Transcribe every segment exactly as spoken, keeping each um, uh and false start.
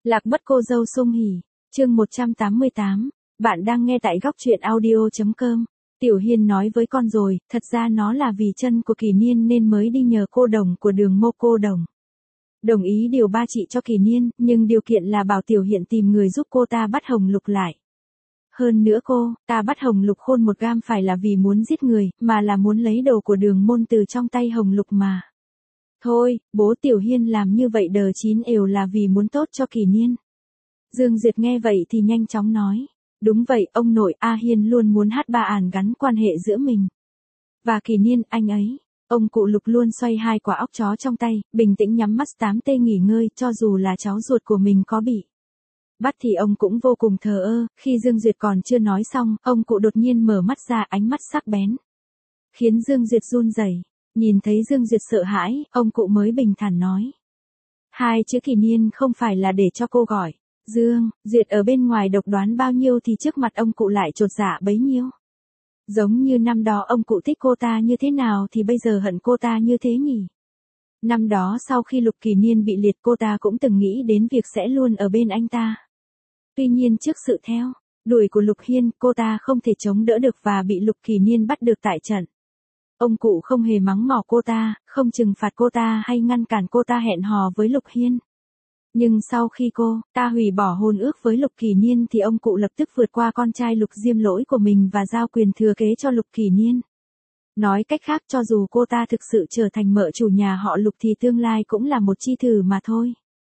Lạc mất cô dâu Sung Hỉ, chương một trăm tám mươi tám, bạn đang nghe tại góc truyện audio chấm com. Tiểu Hiên nói với con rồi, thật ra nó là vì chân của Kỳ Niên nên mới đi nhờ cô đồng của Đường Mô cô đồng. Đồng ý điều ba trị cho Kỳ Niên, nhưng điều kiện là bảo Tiểu Hiện tìm người giúp cô ta bắt Hồng Lục lại. Hơn nữa cô, ta bắt Hồng Lục khôn một gam phải là vì muốn giết người, mà là muốn lấy đồ của Đường Môn từ trong tay Hồng Lục mà. Thôi, bố Tiểu Hiên làm như vậy đờ chín ều là vì muốn tốt cho Kỳ Niên. Dương Duyệt nghe vậy thì nhanh chóng nói. Đúng vậy, ông nội, A Hiên luôn muốn hát ba ản gắn quan hệ giữa mình và Kỳ Niên, anh ấy. Ông cụ Lục luôn xoay hai quả óc chó trong tay, bình tĩnh nhắm mắt tám tê nghỉ ngơi, cho dù là cháu ruột của mình có bị bắt thì ông cũng vô cùng thờ ơ. Khi Dương Duyệt còn chưa nói xong, ông cụ đột nhiên mở mắt ra, ánh mắt sắc bén khiến Dương Duyệt run rẩy. Nhìn thấy Dương Duyệt sợ hãi, ông cụ mới bình thản nói. Hai chữ Kỳ Niên không phải là để cho cô gọi. Dương Duyệt ở bên ngoài độc đoán bao nhiêu thì trước mặt ông cụ lại chột dạ bấy nhiêu. Giống như năm đó ông cụ thích cô ta như thế nào thì bây giờ hận cô ta như thế nhỉ. Năm đó sau khi Lục Kỳ Niên bị liệt cô ta cũng từng nghĩ đến việc sẽ luôn ở bên anh ta. Tuy nhiên trước sự theo đuổi của Lục Hiên, cô ta không thể chống đỡ được và bị Lục Kỳ Niên bắt được tại trận. Ông cụ không hề mắng mỏ cô ta, không trừng phạt cô ta hay ngăn cản cô ta hẹn hò với Lục Hiên. Nhưng sau khi cô ta hủy bỏ hôn ước với Lục Kỳ Niên thì ông cụ lập tức vượt qua con trai Lục Diêm Lỗi của mình và giao quyền thừa kế cho Lục Kỳ Niên. Nói cách khác, cho dù cô ta thực sự trở thành mợ chủ nhà họ Lục thì tương lai cũng là một chi thử mà thôi.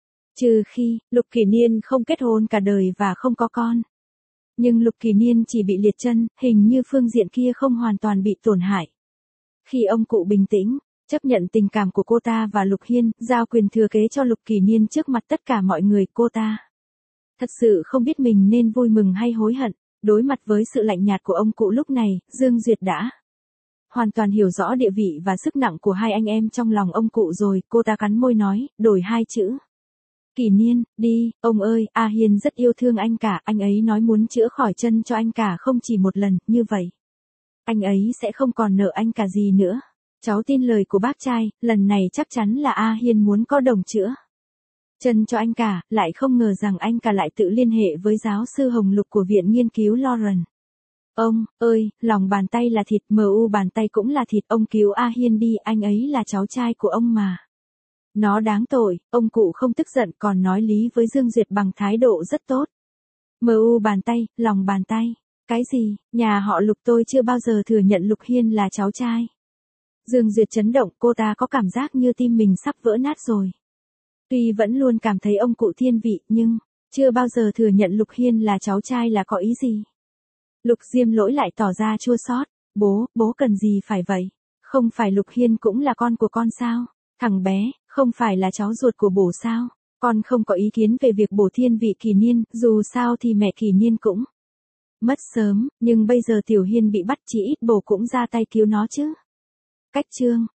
Trừ khi Lục Kỳ Niên không kết hôn cả đời và không có con. Nhưng Lục Kỳ Niên chỉ bị liệt chân, hình như phương diện kia không hoàn toàn bị tổn hại. Khi ông cụ bình tĩnh, chấp nhận tình cảm của cô ta và Lục Hiên, giao quyền thừa kế cho Lục Kỳ Niên trước mặt tất cả mọi người, cô ta thật sự không biết mình nên vui mừng hay hối hận. Đối mặt với sự lạnh nhạt của ông cụ lúc này, Dương Duyệt đã hoàn toàn hiểu rõ địa vị và sức nặng của hai anh em trong lòng ông cụ rồi. Cô ta cắn môi nói, đổi hai chữ. Kỳ Niên, đi, ông ơi, A Hiên rất yêu thương anh cả, anh ấy nói muốn chữa khỏi chân cho anh cả không chỉ một lần, như vậy anh ấy sẽ không còn nợ anh cả gì nữa. Cháu tin lời của bác trai, lần này chắc chắn là A Hiên muốn có đồng chữa chân cho anh cả, lại không ngờ rằng anh cả lại tự liên hệ với giáo sư Hồng Lục của Viện Nghiên cứu Lauren. Ông ơi, lòng bàn tay là thịt, mờ u bàn tay cũng là thịt, ông cứu A Hiên đi, anh ấy là cháu trai của ông mà. Nó đáng tội. Ông cụ không tức giận còn nói lý với Dương Duyệt bằng thái độ rất tốt. Mờ u bàn tay, lòng bàn tay. Cái gì, nhà họ Lục tôi chưa bao giờ thừa nhận Lục Hiên là cháu trai. Dương Duyệt chấn động, cô ta có cảm giác như tim mình sắp vỡ nát rồi. Tuy vẫn luôn cảm thấy ông cụ thiên vị, nhưng chưa bao giờ thừa nhận Lục Hiên là cháu trai là có ý gì. Lục Diêm Lỗi lại tỏ ra chua xót. Bố, bố cần gì phải vậy? Không phải Lục Hiên cũng là con của con sao? Thằng bé, không phải là cháu ruột của bố sao? Con không có ý kiến về việc bổ thiên vị Kỳ Niên, dù sao thì mẹ Kỳ Niên cũng mất sớm, nhưng bây giờ Tiểu Hiên bị bắt, chỉ ít bố cũng ra tay cứu nó chứ. Cách chương